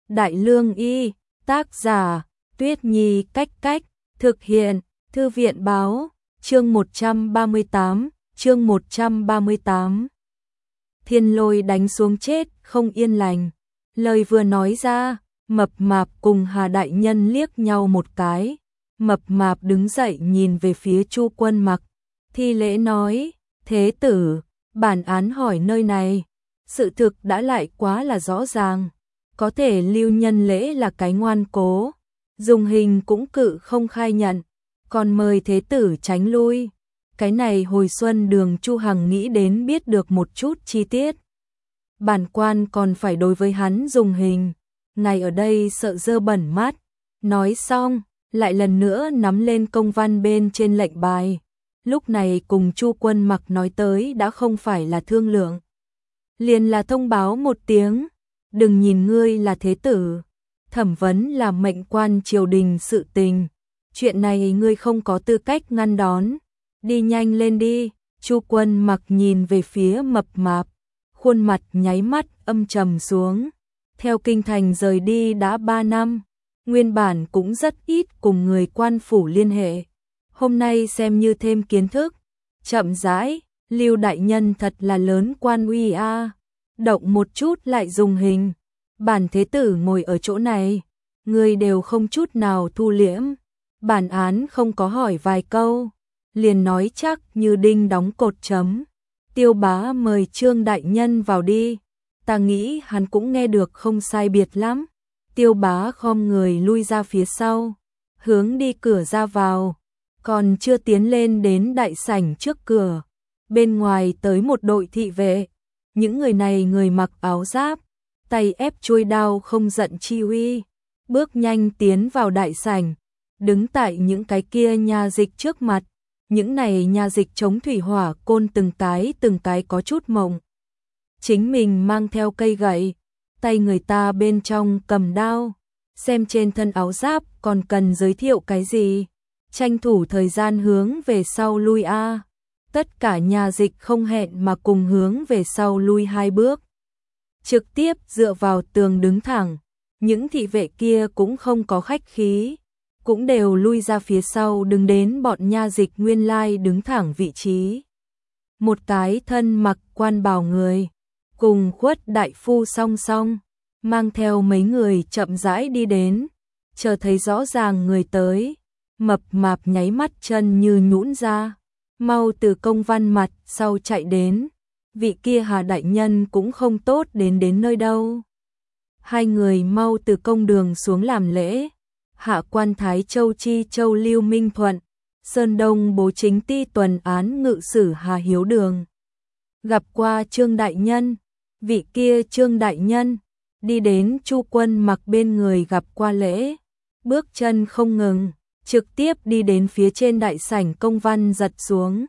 Đại Lương Y, tác giả, Tuyết Nhi Cách Cách, thực hiện, Thư viện Báo, chương 138. Thiên Lôi đánh xuống chết, không yên lành. Lời vừa nói ra, Mập Mạp cùng Hà Đại Nhân liếc nhau một cái. Mập Mạp đứng dậy nhìn về phía Chu Quân Mặc, thi lễ nói, thế tử, bản án hỏi nơi này, sự thực đã lại quá là rõ ràng, có thể Lưu Nhân Lễ là cái ngoan cố, dùng hình cũng cự không khai nhận, còn mời thế tử tránh lui. Cái này hồi xuân Đường Chu Hằng nghĩ đến biết được một chút chi tiết. Bản quan còn phải đối với hắn dùng hình, ngài ở đây sợ dơ bẩn mắt. Nói xong, lại lần nữa nắm lên công văn bên trên lệnh bài. Lúc này cùng Chu Quân Mặc nói tới đã không phải là thương lượng, liền là thông báo một tiếng, đừng nhìn ngươi là thế tử, thẩm vấn là mệnh quan triều đình sự tình, chuyện này ngươi không có tư cách ngăn đón, đi nhanh lên đi. Chu Quân Mặc nhìn về phía Mập Mạp, khuôn mặt nháy mắt âm trầm xuống. Theo kinh thành rời đi đã 3 năm, nguyên bản cũng rất ít cùng người quan phủ liên hệ. Hôm nay xem như thêm kiến thức, chậm rãi, Lưu đại nhân thật là lớn quan uy a, động một chút lại dùng hình. Bản thế tử ngồi ở chỗ này, người đều không chút nào thu liễm, bản án không có hỏi vài câu, liền nói chắc như đinh đóng cột chấm. Tiêu Bá mời Trương đại nhân vào đi. Ta nghĩ hắn cũng nghe được không sai biệt lắm. Tiêu Bá khom người lui ra phía sau, hướng đi cửa ra vào, còn chưa tiến lên đến đại sảnh trước cửa, bên ngoài tới một đội thị vệ. Những người này người mặc áo giáp, tay ép chuôi đao không giận chi uy, bước nhanh tiến vào đại sảnh, đứng tại những cái kia nha dịch trước mặt. Những này nha dịch chống thủy hỏa côn từng cái có chút mộng. Chính mình mang theo cây gậy, tay người ta bên trong cầm đao, xem trên thân áo giáp còn cần giới thiệu cái gì, tranh thủ thời gian hướng về sau lui a. Tất cả nhà dịch không hẹn mà cùng hướng về sau lui 2 bước, trực tiếp dựa vào tường đứng thẳng. Những thị vệ kia cũng không có khách khí, cũng đều lui ra phía sau đứng đến bọn nha dịch nguyên lai đứng thẳng vị trí. Một cái thân mặc quan bào người, cùng Khuất đại phu song song, mang theo mấy người chậm rãi đi đến, chờ thấy rõ ràng người tới, Mập Mạp nháy mắt chân như nhũn ra, mau từ công văn mặt sau chạy đến, vị kia Hà đại nhân cũng không tốt đến nơi đâu. Hai người mau từ công đường xuống làm lễ. Hạ quan Thái Châu Chi Châu Lưu Minh Thuận, Sơn Đông bố chính ti tuần án ngự sử Hà Hiếu Đường. Gặp qua Trương đại nhân. Vị kia Trương đại nhân đi đến Chu Quân Mặc bên người gặp qua lễ, bước chân không ngừng, trực tiếp đi đến phía trên đại sảnh công văn giật xuống.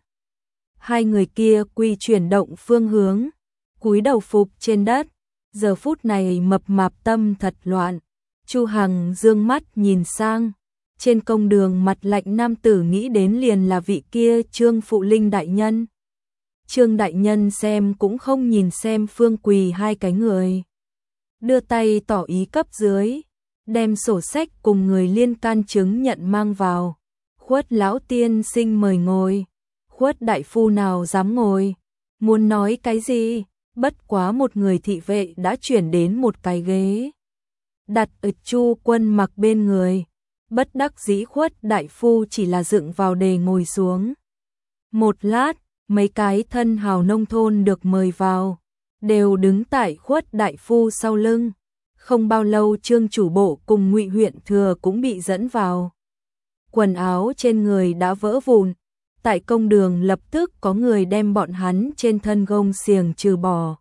Hai người kia quy chuyển động phương hướng, cúi đầu phục trên đất. Giờ phút này Mập Mạp tâm thật loạn. Chu Hằng dương mắt nhìn sang, trên công đường mặt lạnh nam tử nghĩ đến liền là vị kia Trương Phụ Linh đại nhân. Trương đại nhân xem cũng không nhìn xem Phương Quỳ hai cái người, đưa tay tỏ ý cấp dưới, đem sổ sách cùng người liên can chứng nhận mang vào. Khuất lão tiên sinh mời ngồi. Khuất đại phu nào dám ngồi, muốn nói cái gì, bất quá một người thị vệ đã chuyển đến một cái ghế, đặt ở Chu Quân Mặc bên người. Bất đắc dĩ Khuất đại phu chỉ là dựng vào đề ngồi xuống. Một lát, mấy cái thân hào nông thôn được mời vào, đều đứng tại Khuất đại phu sau lưng. Không bao lâu Trương chủ bộ cùng Ngụy huyện thừa cũng bị dẫn vào. Quần áo trên người đã vỡ vụn, tại công đường lập tức có người đem bọn hắn trên thân gông xiềng trừ bỏ.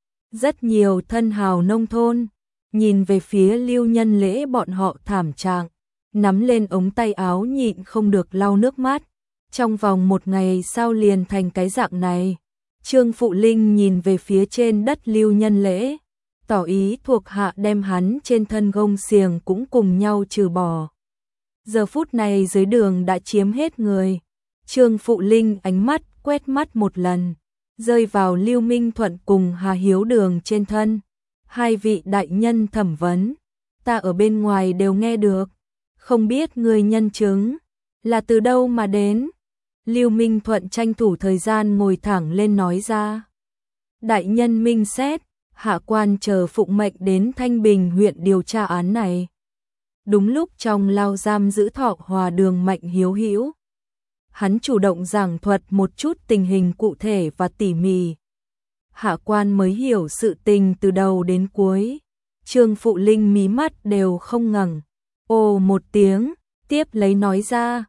Rất nhiều thân hào nông thôn nhìn về phía Lưu Nhân Lễ bọn họ thảm trạng, nắm lên ống tay áo nhịn không được lau nước mắt. Trong vòng 1 ngày sao liền thành cái dạng này? Trương Phụ Linh nhìn về phía trên đất Lưu Nhân Lễ, tỏ ý thuộc hạ đem hắn trên thân gông xiềng cũng cùng nhau trừ bỏ. Giờ phút này dưới đường đã chiếm hết người. Trương Phụ Linh ánh mắt quét mắt một lần, rơi vào Lưu Minh Thuận cùng Hà Hiếu Đường trên thân. Hai vị đại nhân thẩm vấn, ta ở bên ngoài đều nghe được. Không biết người nhân chứng là từ đâu mà đến. Lưu Minh Thuận tranh thủ thời gian ngồi thẳng lên nói ra. Đại nhân minh xét, hạ quan chờ phụng mệnh đến Thanh Bình huyện điều tra án này. Đúng lúc trong lao giam giữ Thọ Hòa Đường Mạnh Hiếu hữu, hắn chủ động giảng thuật một chút tình hình cụ thể và tỉ mỉ. Hạ quan mới hiểu sự tình từ đầu đến cuối. Trương Phụ Linh mí mắt đều không ngẩng. Ồ một tiếng, tiếp lấy nói ra,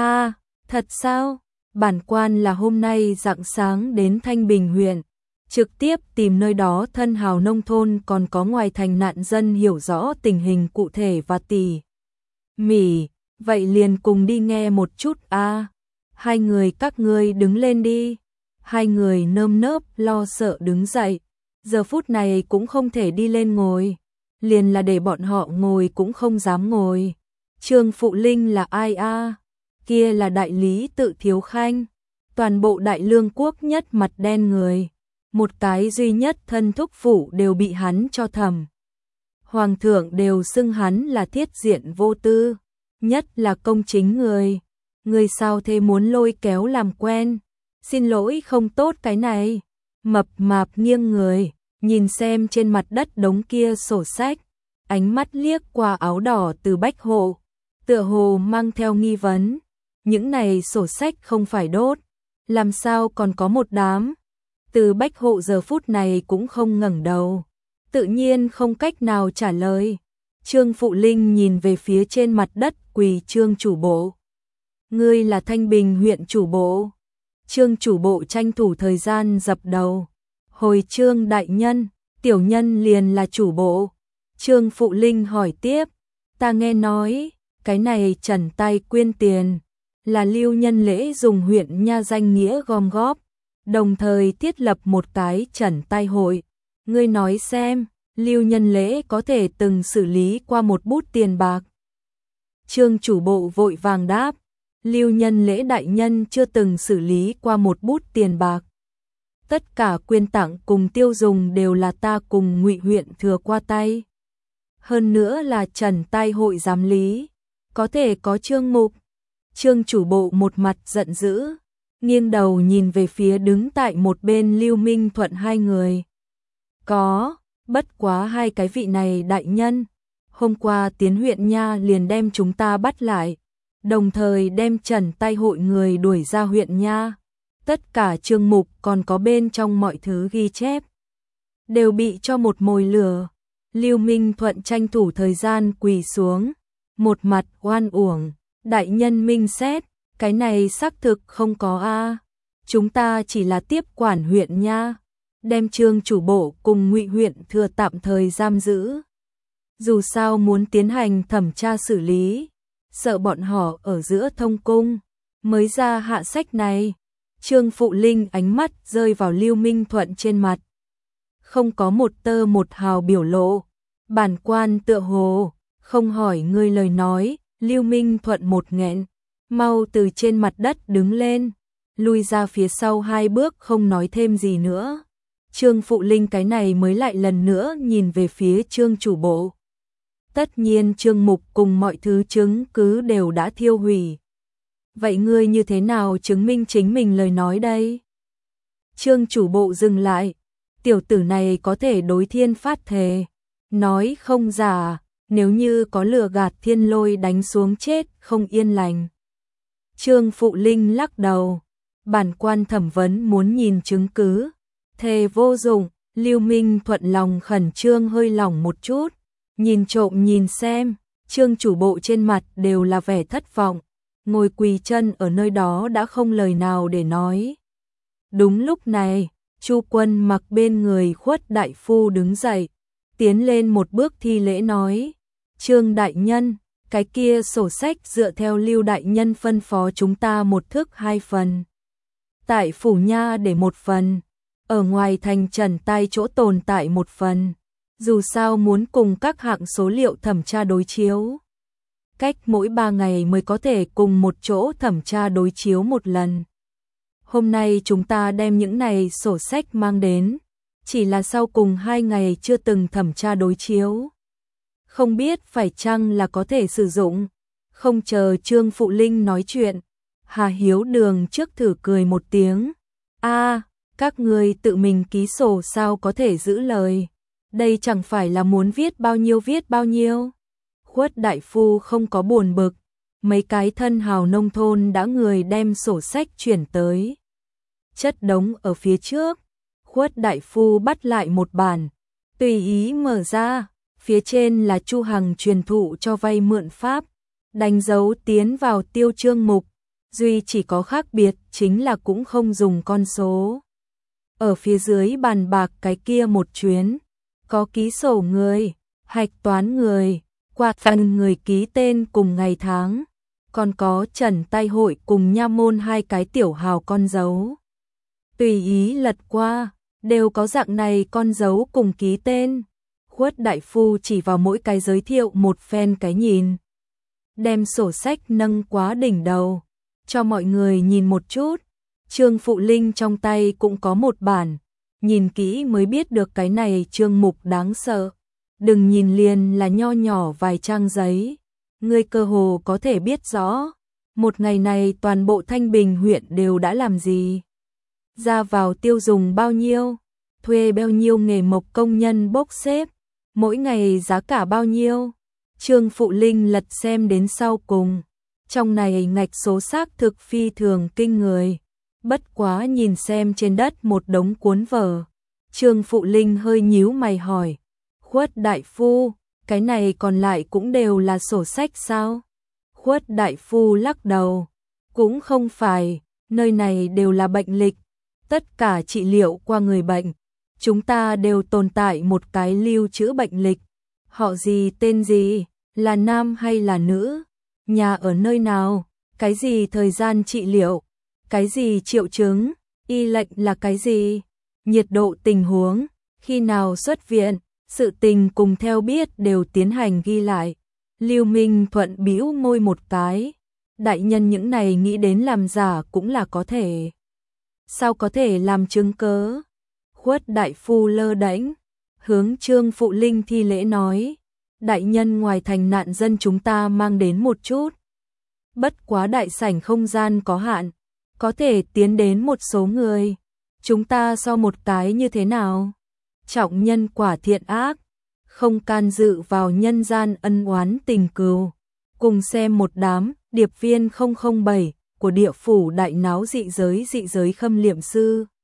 thật sao? Bản quan là hôm nay rạng sáng đến Thanh Bình huyện, trực tiếp tìm nơi đó thân hào nông thôn còn có ngoài thành nạn dân hiểu rõ tình hình cụ thể và tỉ mỉ. Vậy liền cùng đi nghe một chút a. Hai người các ngươi đứng lên đi. Hai người nơm nớp lo sợ đứng dậy. Giờ phút này cũng không thể đi lên ngồi. Liền là để bọn họ ngồi cũng không dám ngồi. Trương Phụ Linh là ai a? Kia là đại lý Tự Thiếu Khanh. Toàn bộ Đại Lương quốc nhất mặt đen người. Một cái duy nhất thân thúc phụ đều bị hắn cho thầm. Hoàng thượng đều xưng hắn là thiết diện vô tư. Nhất là công chính người. Người sao thế muốn lôi kéo làm quen. Xin lỗi không tốt cái này. Mập mạp nghiêng người, nhìn xem trên mặt đất đống kia sổ sách. Ánh mắt liếc qua áo đỏ từ Bách Hộ, tựa hồ mang theo nghi vấn. Những này sổ sách không phải đốt, làm sao còn có một đám. Từ Bách Hộ giờ phút này cũng không ngẩng đầu, tự nhiên không cách nào trả lời. Trương Phụ Linh nhìn về phía trên mặt đất quỳ Trương chủ bộ. Ngươi là Thanh Bình huyện chủ bộ. Trương chủ bộ tranh thủ thời gian dập đầu. Hồi Trương đại nhân, tiểu nhân liền là chủ bộ. Trương Phụ Linh hỏi tiếp, ta nghe nói, cái này trần tay quyên tiền, là Lưu Nhân Lễ dùng huyện nha danh nghĩa gom góp, đồng thời thiết lập một cái trần tay hội. Ngươi nói xem, Lưu Nhân Lễ có thể từng xử lý qua một bút tiền bạc. Trương chủ bộ vội vàng đáp, Lưu Nhân Lễ đại nhân chưa từng xử lý qua một bút tiền bạc. Tất cả quyên tặng cùng tiêu dùng đều là ta cùng Ngụy huyện thừa qua tay. Hơn nữa là trần tay hội giám lý, có thể có Trương mục. Trương chủ bộ một mặt giận dữ, nghiêng đầu nhìn về phía đứng tại một bên Lưu Minh Thuận hai người. Có, bất quá hai cái vị này đại nhân, hôm qua tiến huyện nha liền đem chúng ta bắt lại, đồng thời đem trần tay hội người đuổi ra huyện nha. Tất cả chương mục còn có bên trong mọi thứ ghi chép đều bị cho một mồi lửa. Lưu Minh Thuận tranh thủ thời gian quỳ xuống, một mặt oan uổng, đại nhân minh xét, cái này xác thực không có a. Chúng ta chỉ là tiếp quản huyện nha, đem Trương chủ bộ cùng Ngụy huyện thừa tạm thời giam giữ. Dù sao muốn tiến hành thẩm tra xử lý, sợ bọn họ ở giữa thông cung, mới ra hạ sách này. Trương Phụ Linh ánh mắt rơi vào Lưu Minh Thuận trên mặt, không có một tơ một hào biểu lộ. Bản quan tựa hồ không hỏi ngươi lời nói. Lưu Minh Thuận một nghẹn, mau từ trên mặt đất đứng lên, lui ra phía sau hai bước không nói thêm gì nữa. Trương Phụ Linh cái này mới lại lần nữa nhìn về phía Trương chủ bộ. Tất nhiên Trương mục cùng mọi thứ chứng cứ đều đã thiêu hủy. Vậy ngươi như thế nào chứng minh chính mình lời nói đây? Trương chủ bộ dừng lại, tiểu tử này có thể đối thiên phát thề, nói không giả, nếu như có lừa gạt Thiên Lôi đánh xuống chết không yên lành. Trương Phụ Linh lắc đầu, bản quan thẩm vấn muốn nhìn chứng cứ, thề vô dụng. Lưu Minh Thuận lòng khẩn trương hơi lỏng một chút, nhìn trộm nhìn xem, Trương chủ bộ trên mặt đều là vẻ thất vọng, ngồi quỳ chân ở nơi đó đã không lời nào để nói. Đúng lúc này, Chu Quân mặc bên người Khuất đại phu đứng dậy, tiến lên một bước thi lễ nói, Trương đại nhân, cái kia sổ sách dựa theo Lưu đại nhân phân phó chúng ta một thước 2 phần. Tại phủ nha để 1 phần, ở ngoài thành trần tay chỗ tồn tại 1 phần. Dù sao muốn cùng các hạng số liệu thẩm tra đối chiếu, cách mỗi 3 ngày mới có thể cùng một chỗ thẩm tra đối chiếu một lần. Hôm nay chúng ta đem những này sổ sách mang đến, chỉ là sau cùng 2 ngày chưa từng thẩm tra đối chiếu. không biết phải chăng là có thể sử dụng. Không chờ Trương Phụ Linh nói chuyện, Hà Hiếu Đường trước thử cười một tiếng. Các người tự mình ký sổ sao có thể giữ lời. Đây chẳng phải là muốn viết bao nhiêu. Khuất đại phu không có buồn bực, mấy cái thân hào nông thôn đã người đem sổ sách chuyển tới. Chất đống ở phía trước, Khuất đại phu bắt lại một bản, tùy ý mở ra, phía trên là Chu Hằng truyền thụ cho vay mượn pháp, đánh dấu tiến vào tiêu chương mục, duy chỉ có khác biệt chính là cũng không dùng con số. Ở phía dưới bàn bạc cái kia một chuyến, có ký sổ người, hạch toán người, quạt phần người ký tên cùng ngày tháng, còn có trần tay hội cùng nha môn hai cái tiểu hào con dấu. Tùy ý lật qua, đều có dạng này con dấu cùng ký tên. Khuất đại phu chỉ vào mỗi cái giới thiệu một phen cái nhìn. Đem sổ sách nâng quá đỉnh đầu, cho mọi người nhìn một chút. Trương Phụ Linh trong tay cũng có một bản, nhìn kỹ mới biết được cái này chương mục đáng sợ. Đừng nhìn liền là nho nhỏ vài trang giấy, ngươi cơ hồ có thể biết rõ. Một ngày này toàn bộ Thanh Bình huyện đều đã làm gì? Ra vào tiêu dùng bao nhiêu? Thuê bao nhiêu nghề mộc công nhân bốc xếp? Mỗi ngày giá cả bao nhiêu? Trương Phụ Linh lật xem đến sau cùng. Trong này ngạch số xác thực phi thường kinh người. Bất quá nhìn xem trên đất một đống cuốn vở. Trương Phụ Linh hơi nhíu mày hỏi. Khuất đại phu, cái này còn lại cũng đều là sổ sách sao? Khuất đại phu lắc đầu. Cũng không phải, nơi này đều là bệnh lịch. Tất cả trị liệu qua người bệnh. Chúng ta đều tồn tại một cái lưu trữ bệnh lịch. Họ gì tên gì, là nam hay là nữ, nhà ở nơi nào, cái gì thời gian trị liệu, cái gì triệu chứng, y lệnh là cái gì, nhiệt độ tình huống, khi nào xuất viện, sự tình cùng theo biết đều tiến hành ghi lại. Lưu Minh Thuận bĩu môi một cái, đại nhân những này nghĩ đến làm giả cũng là có thể. Sao có thể làm chứng cớ? Khuất đại phu lơ đễnh, hướng Trương Phụ Linh thi lễ nói, đại nhân ngoài thành nạn dân chúng ta mang đến một chút. Bất quá đại sảnh không gian có hạn, có thể tiến đến một số người. Chúng ta so một cái như thế nào? Trọng nhân quả thiện ác, không can dự vào nhân gian ân oán tình cừu. Cùng xem một đám điệp viên 007 của địa phủ đại náo dị giới khâm liệm sư.